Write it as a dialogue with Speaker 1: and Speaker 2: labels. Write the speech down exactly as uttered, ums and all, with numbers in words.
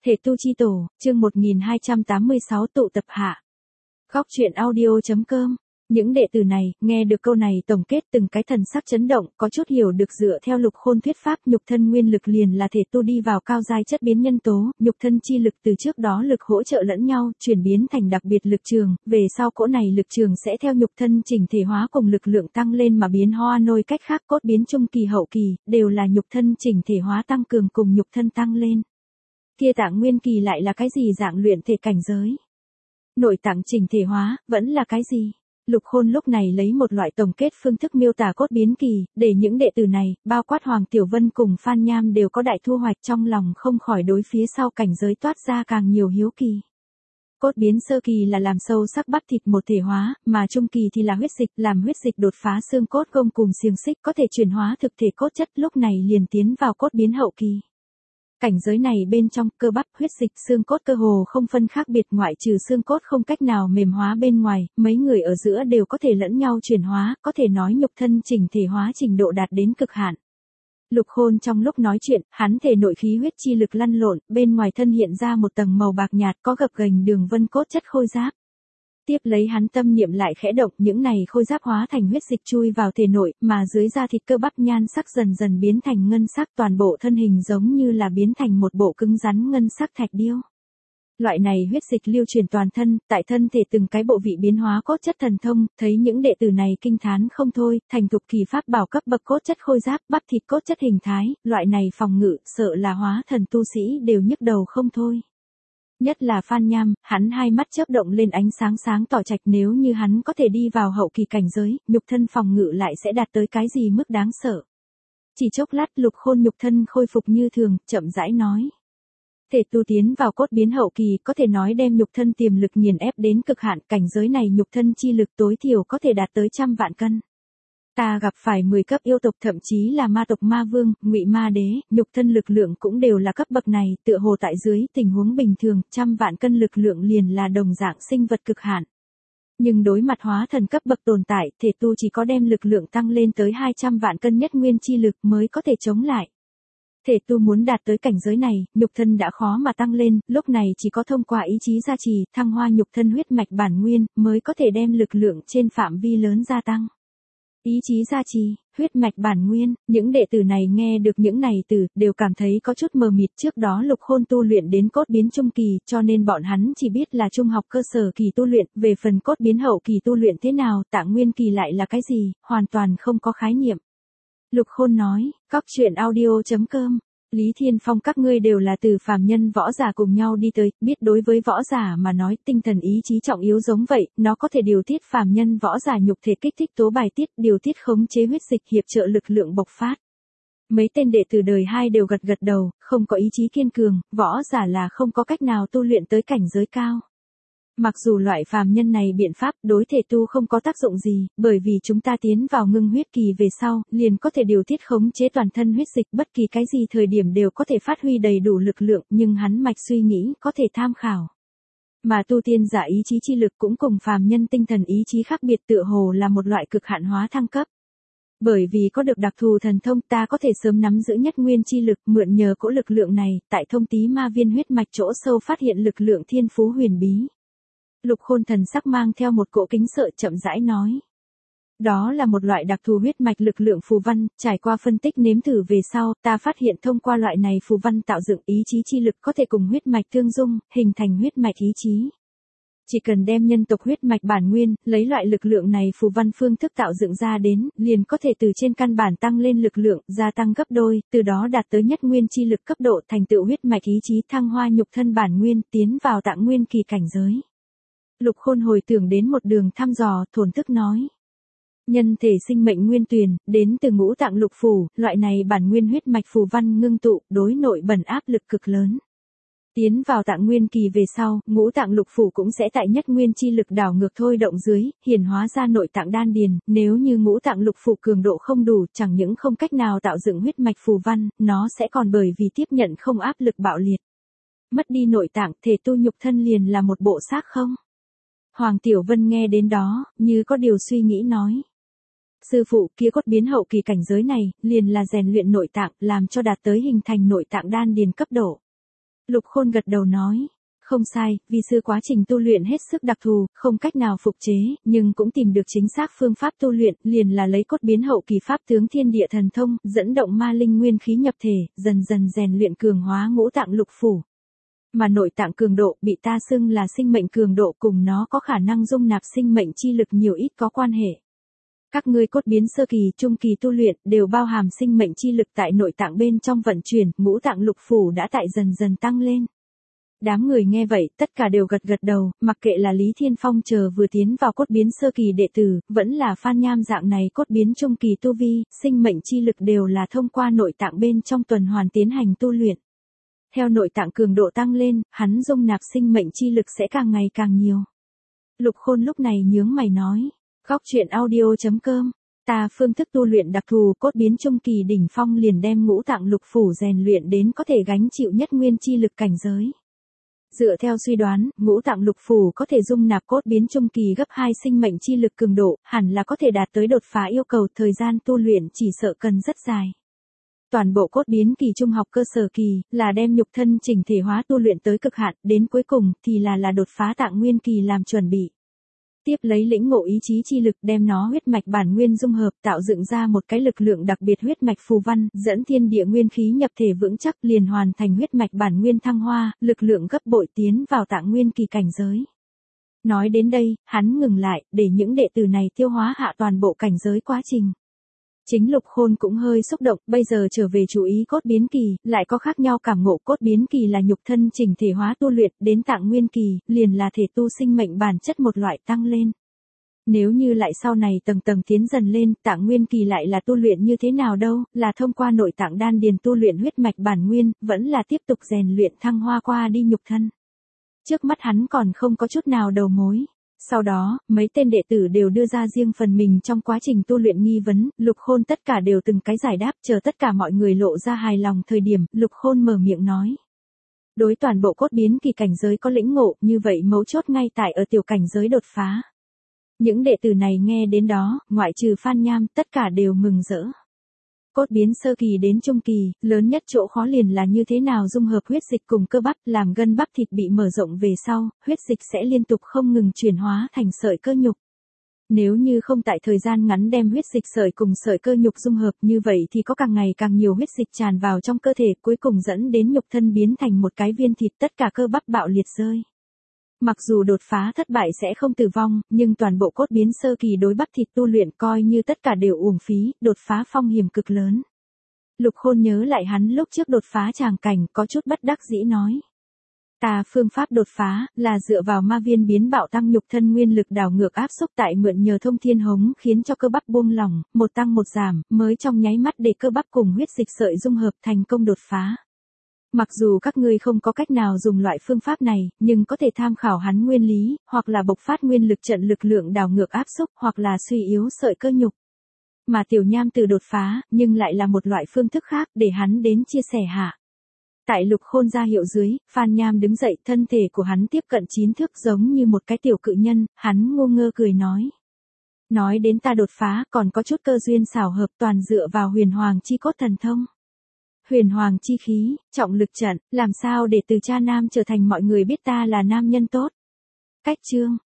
Speaker 1: Thể tu chi tổ, chương một nghìn hai trăm tám mươi sáu tụ tập hạ. Góc truyện audio.com. Những đệ tử này, nghe được câu này tổng kết từng cái thần sắc chấn động, có chút hiểu được dựa theo Lục Khôn thuyết pháp, nhục thân nguyên lực liền là thể tu đi vào cao giai chất biến nhân tố, nhục thân chi lực từ trước đó lực hỗ trợ lẫn nhau, chuyển biến thành đặc biệt lực trường, về sau cỗ này lực trường sẽ theo nhục thân chỉnh thể hóa cùng lực lượng tăng lên mà biến hoa nôi cách khác cốt biến trung kỳ hậu kỳ, đều là nhục thân chỉnh thể hóa tăng cường cùng nhục thân tăng lên. Kia tạng nguyên kỳ lại là cái gì dạng luyện thể cảnh giới? Nội tạng chỉnh thể hóa, vẫn là cái gì? Lục Khôn lúc này lấy một loại tổng kết phương thức miêu tả cốt biến kỳ, để những đệ tử này, bao quát Hoàng Tiểu Vân cùng Phan Nham đều có đại thu hoạch trong lòng không khỏi đối phía sau cảnh giới toát ra càng nhiều hiếu kỳ. Cốt biến sơ kỳ là làm sâu sắc bắp thịt một thể hóa, mà trung kỳ thì là huyết dịch, làm huyết dịch đột phá xương cốt gông cùng xiềng xích có thể chuyển hóa thực thể cốt chất, lúc này liền tiến vào cốt biến hậu kỳ. Cảnh giới này bên trong cơ bắp, huyết dịch, xương cốt cơ hồ không phân khác biệt, ngoại trừ xương cốt không cách nào mềm hóa bên ngoài, mấy người ở giữa đều có thể lẫn nhau chuyển hóa, có thể nói nhục thân chỉnh thể hóa trình độ đạt đến cực hạn. Lục Khôn trong lúc nói chuyện, hắn thể nội khí huyết chi lực lăn lộn, bên ngoài thân hiện ra một tầng màu bạc nhạt có gập ghềnh đường vân cốt chất khôi giáp. Tiếp lấy hắn tâm niệm lại khẽ động, những này khôi giáp hóa thành huyết dịch chui vào thể nội, mà dưới da thịt cơ bắp nhan sắc dần dần biến thành ngân sắc, toàn bộ thân hình giống như là biến thành một bộ cứng rắn ngân sắc thạch điêu. Loại này huyết dịch lưu truyền toàn thân, tại thân thể từng cái bộ vị biến hóa cốt chất thần thông, thấy những đệ tử này kinh thán không thôi, thành thục kỳ pháp bảo cấp bậc cốt chất khôi giáp, bắp thịt cốt chất hình thái, loại này phòng ngự, sợ là hóa thần tu sĩ đều nhức đầu không thôi. Nhất là Phan Nham, hắn hai mắt chớp động lên ánh sáng sáng tỏ trạch, nếu như hắn có thể đi vào hậu kỳ cảnh giới, nhục thân phòng ngự lại sẽ đạt tới cái gì mức đáng sợ. Chỉ chốc lát Lục Khôn nhục thân khôi phục như thường, chậm rãi nói. Thể tu tiến vào cốt biến hậu kỳ có thể nói đem nhục thân tiềm lực nghiền ép đến cực hạn, cảnh giới này nhục thân chi lực tối thiểu có thể đạt tới trăm vạn cân. Ta gặp phải mười cấp yêu tộc, thậm chí là ma tộc ma vương, ngụy ma đế, nhục thân lực lượng cũng đều là cấp bậc này, tựa hồ tại dưới tình huống bình thường, trăm vạn cân lực lượng liền là đồng dạng sinh vật cực hạn. Nhưng đối mặt hóa thần cấp bậc tồn tại, thể tu chỉ có đem lực lượng tăng lên tới hai trăm vạn cân nhất nguyên chi lực mới có thể chống lại. Thể tu muốn đạt tới cảnh giới này, nhục thân đã khó mà tăng lên, lúc này chỉ có thông qua ý chí gia trì, thăng hoa nhục thân huyết mạch bản nguyên, mới có thể đem lực lượng trên phạm vi lớn gia tăng. Ý chí gia trì, huyết mạch bản nguyên, những đệ tử này nghe được những này từ, đều cảm thấy có chút mờ mịt, trước đó Lục Khôn tu luyện đến cốt biến trung kỳ, cho nên bọn hắn chỉ biết là trung học cơ sở kỳ tu luyện, về phần cốt biến hậu kỳ tu luyện thế nào, tạng nguyên kỳ lại là cái gì, hoàn toàn không có khái niệm. Lục Khôn nói, góc truyện audio.com. Lý Thiên Phong các ngươi đều là từ phàm nhân võ giả cùng nhau đi tới, biết đối với võ giả mà nói tinh thần ý chí trọng yếu giống vậy, nó có thể điều tiết phàm nhân võ giả nhục thể kích thích tố bài tiết, điều tiết khống chế huyết dịch hiệp trợ lực lượng bộc phát. Mấy tên đệ tử đời hai đều gật gật đầu, không có ý chí kiên cường, võ giả là không có cách nào tu luyện tới cảnh giới cao. Mặc dù loại phàm nhân này biện pháp đối thể tu không có tác dụng gì, bởi vì chúng ta tiến vào ngưng huyết kỳ về sau, liền có thể điều tiết khống chế toàn thân huyết dịch, bất kỳ cái gì thời điểm đều có thể phát huy đầy đủ lực lượng, nhưng hắn mạch suy nghĩ có thể tham khảo. Mà tu tiên giả ý chí chi lực cũng cùng phàm nhân tinh thần ý chí khác biệt, tựa hồ là một loại cực hạn hóa thăng cấp. Bởi vì có được đặc thù thần thông, ta có thể sớm nắm giữ nhất nguyên chi lực, mượn nhờ cỗ lực lượng này, tại thông tí ma viên huyết mạch chỗ sâu phát hiện lực lượng thiên phú huyền bí. Lục Khôn thần sắc mang theo một cỗ kính sợ, chậm rãi nói. Đó là một loại đặc thù huyết mạch lực lượng phù văn, trải qua phân tích nếm thử về sau, ta phát hiện thông qua loại này phù văn tạo dựng ý chí chi lực có thể cùng huyết mạch tương dung, hình thành huyết mạch ý chí. Chỉ cần đem nhân tộc huyết mạch bản nguyên, lấy loại lực lượng này phù văn phương thức tạo dựng ra đến, liền có thể từ trên căn bản tăng lên lực lượng, gia tăng gấp đôi, từ đó đạt tới nhất nguyên chi lực cấp độ, thành tựu huyết mạch ý chí, thăng hoa nhục thân bản nguyên, tiến vào tạng nguyên kỳ cảnh giới. Lục Khôn hồi tưởng đến một đường thăm dò, thổn thức nói. Nhân thể sinh mệnh nguyên tuyền, đến từ ngũ tạng lục phủ, loại này bản nguyên huyết mạch phù văn ngưng tụ, đối nội bẩn áp lực cực lớn. Tiến vào tạng nguyên kỳ về sau, ngũ tạng lục phủ cũng sẽ tại nhất nguyên chi lực đảo ngược thôi động dưới, hiển hóa ra nội tạng đan điền, nếu như ngũ tạng lục phủ cường độ không đủ, chẳng những không cách nào tạo dựng huyết mạch phù văn, nó sẽ còn bởi vì tiếp nhận không áp lực bạo liệt. Mất đi nội tạng, thể tu nhục thân liền là một bộ xác không? Hoàng Tiểu Vân nghe đến đó, như có điều suy nghĩ nói. Sư phụ, kia cốt biến hậu kỳ cảnh giới này, liền là rèn luyện nội tạng, làm cho đạt tới hình thành nội tạng đan điền cấp độ. Lục Khôn gật đầu nói. Không sai, vi sư quá trình tu luyện hết sức đặc thù, không cách nào phục chế, nhưng cũng tìm được chính xác phương pháp tu luyện, liền là lấy cốt biến hậu kỳ pháp tướng thiên địa thần thông, dẫn động ma linh nguyên khí nhập thể, dần dần rèn luyện cường hóa ngũ tạng lục phủ. Mà nội tạng cường độ bị ta xưng là sinh mệnh cường độ, cùng nó có khả năng dung nạp sinh mệnh chi lực nhiều ít có quan hệ. Các ngươi cốt biến sơ kỳ, trung kỳ tu luyện đều bao hàm sinh mệnh chi lực tại nội tạng bên trong vận chuyển, ngũ tạng lục phủ đã tại dần dần tăng lên. Đám người nghe vậy, tất cả đều gật gật đầu, mặc kệ là Lý Thiên Phong chờ vừa tiến vào cốt biến sơ kỳ đệ tử, vẫn là Phan Nham dạng này cốt biến trung kỳ tu vi, sinh mệnh chi lực đều là thông qua nội tạng bên trong tuần hoàn tiến hành tu luyện. Theo nội tạng cường độ tăng lên, hắn dung nạp sinh mệnh chi lực sẽ càng ngày càng nhiều. Lục Khôn lúc này nhướng mày nói, góc truyện audio chấm com, ta phương thức tu luyện đặc thù cốt biến trung kỳ đỉnh phong liền đem ngũ tạng lục phủ rèn luyện đến có thể gánh chịu nhất nguyên chi lực cảnh giới. Dựa theo suy đoán, ngũ tạng lục phủ có thể dung nạp cốt biến trung kỳ gấp hai sinh mệnh chi lực cường độ, hẳn là có thể đạt tới đột phá yêu cầu, thời gian tu luyện chỉ sợ cần rất dài. Toàn bộ cốt biến kỳ trung học cơ sở kỳ, là đem nhục thân chỉnh thể hóa tu luyện tới cực hạn, đến cuối cùng, thì là là đột phá tạng nguyên kỳ làm chuẩn bị. Tiếp lấy lĩnh ngộ ý chí chi lực đem nó huyết mạch bản nguyên dung hợp tạo dựng ra một cái lực lượng đặc biệt huyết mạch phù văn, dẫn thiên địa nguyên khí nhập thể vững chắc liền hoàn thành huyết mạch bản nguyên thăng hoa, lực lượng gấp bội tiến vào tạng nguyên kỳ cảnh giới. Nói đến đây, hắn ngừng lại, để những đệ tử này tiêu hóa hạ toàn bộ cảnh giới quá trình. Chính Lục Khôn cũng hơi xúc động, bây giờ trở về chú ý cốt biến kỳ, lại có khác nhau cảm ngộ, cốt biến kỳ là nhục thân chỉnh thể hóa tu luyện, đến tạng nguyên kỳ, liền là thể tu sinh mệnh bản chất một loại tăng lên. Nếu như lại sau này tầng tầng tiến dần lên, tạng nguyên kỳ lại là tu luyện như thế nào đâu, là thông qua nội tạng đan điền tu luyện huyết mạch bản nguyên, vẫn là tiếp tục rèn luyện thăng hoa qua đi nhục thân. Trước mắt hắn còn không có chút nào đầu mối. Sau đó, mấy tên đệ tử đều đưa ra riêng phần mình trong quá trình tu luyện nghi vấn, Lục Khôn tất cả đều từng cái giải đáp, chờ tất cả mọi người lộ ra hài lòng thời điểm, Lục Khôn mở miệng nói. Đối toàn bộ cốt biến kỳ cảnh giới có lĩnh ngộ, như vậy mấu chốt ngay tại ở tiểu cảnh giới đột phá. Những đệ tử này nghe đến đó, ngoại trừ Phan Nham, tất cả đều mừng rỡ. Cốt biến sơ kỳ đến trung kỳ, lớn nhất chỗ khó liền là như thế nào dung hợp huyết dịch cùng cơ bắp, làm gân bắp thịt bị mở rộng về sau, huyết dịch sẽ liên tục không ngừng chuyển hóa thành sợi cơ nhục. Nếu như không tại thời gian ngắn đem huyết dịch sợi cùng sợi cơ nhục dung hợp, như vậy thì có càng ngày càng nhiều huyết dịch tràn vào trong cơ thể, cuối cùng dẫn đến nhục thân biến thành một cái viên thịt, tất cả cơ bắp bạo liệt rơi. Mặc dù đột phá thất bại sẽ không tử vong, nhưng toàn bộ cốt biến sơ kỳ đối bắp thịt tu luyện coi như tất cả đều uổng phí, đột phá phong hiểm cực lớn. Lục Khôn nhớ lại hắn lúc trước đột phá tràng cảnh, có chút bất đắc dĩ nói. Ta phương pháp đột phá, là dựa vào ma viên biến bạo tăng nhục thân nguyên lực đảo ngược áp xúc tại mượn nhờ thông thiên hống, khiến cho cơ bắp buông lỏng, một tăng một giảm, mới trong nháy mắt để cơ bắp cùng huyết dịch sợi dung hợp thành công đột phá. Mặc dù các ngươi không có cách nào dùng loại phương pháp này, nhưng có thể tham khảo hắn nguyên lý, hoặc là bộc phát nguyên lực trận lực lượng đảo ngược áp xúc, hoặc là suy yếu sợi cơ nhục. Mà Tiểu Nham từ đột phá, nhưng lại là một loại phương thức khác, để hắn đến chia sẻ hạ. Tại Lục Khôn ra hiệu dưới, Phan Nham đứng dậy, thân thể của hắn tiếp cận chín thước giống như một cái tiểu cự nhân, hắn ngu ngơ cười nói. Nói đến ta đột phá, còn có chút cơ duyên xảo hợp, toàn dựa vào huyền hoàng chi cốt thần thông. Huyền hoàng chi khí, trọng lực trận, làm sao để từ cha nam trở thành mọi người biết ta là nam nhân tốt. Cách chương.